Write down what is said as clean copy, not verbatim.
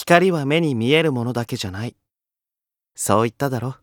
光は目に見えるものだけじゃない。そう言っただろ。